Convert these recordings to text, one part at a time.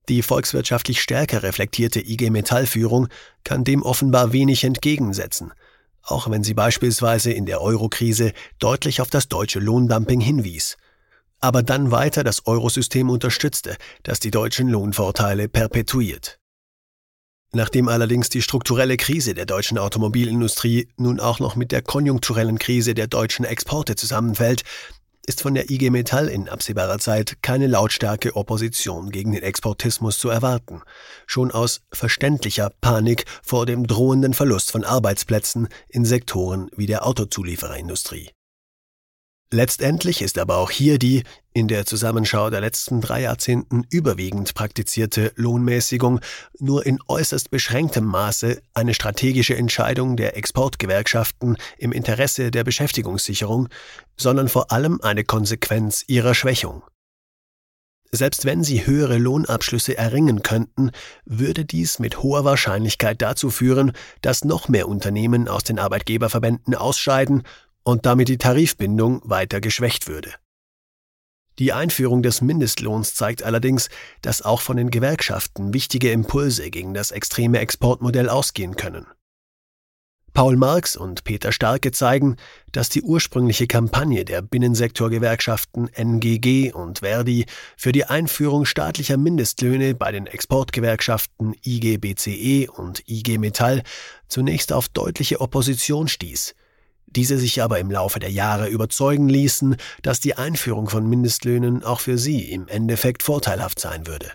Die volkswirtschaftlich stärker reflektierte IG Metall-Führung kann dem offenbar wenig entgegensetzen, auch wenn sie beispielsweise in der Euro-Krise deutlich auf das deutsche Lohndumping hinwies, aber dann weiter das Eurosystem unterstützte, das die deutschen Lohnvorteile perpetuiert. Nachdem allerdings die strukturelle Krise der deutschen Automobilindustrie nun auch noch mit der konjunkturellen Krise der deutschen Exporte zusammenfällt, ist von der IG Metall in absehbarer Zeit keine lautstarke Opposition gegen den Exportismus zu erwarten, schon aus verständlicher Panik vor dem drohenden Verlust von Arbeitsplätzen in Sektoren wie der Autozuliefererindustrie. Letztendlich ist aber auch hier die, in der Zusammenschau der letzten 3 Jahrzehnten überwiegend praktizierte Lohnmäßigung nur in äußerst beschränktem Maße eine strategische Entscheidung der Exportgewerkschaften im Interesse der Beschäftigungssicherung, sondern vor allem eine Konsequenz ihrer Schwächung. Selbst wenn sie höhere Lohnabschlüsse erringen könnten, würde dies mit hoher Wahrscheinlichkeit dazu führen, dass noch mehr Unternehmen aus den Arbeitgeberverbänden ausscheiden und damit die Tarifbindung weiter geschwächt würde. Die Einführung des Mindestlohns zeigt allerdings, dass auch von den Gewerkschaften wichtige Impulse gegen das extreme Exportmodell ausgehen können. Paul Marx und Peter Starke zeigen, dass die ursprüngliche Kampagne der Binnensektorgewerkschaften NGG und Verdi für die Einführung staatlicher Mindestlöhne bei den Exportgewerkschaften IG BCE und IG Metall zunächst auf deutliche Opposition stieß, diese sich aber im Laufe der Jahre überzeugen ließen, dass die Einführung von Mindestlöhnen auch für sie im Endeffekt vorteilhaft sein würde.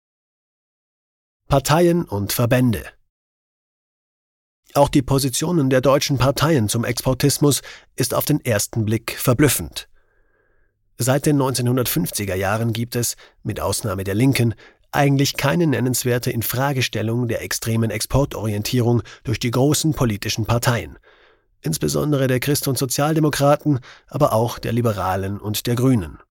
Parteien und Verbände. Auch die Positionen der deutschen Parteien zum Exportismus ist auf den ersten Blick verblüffend. Seit den 1950er Jahren gibt es, mit Ausnahme der Linken, eigentlich keine nennenswerte Infragestellung der extremen Exportorientierung durch die großen politischen Parteien, insbesondere der Christ- und Sozialdemokraten, aber auch der Liberalen und der Grünen.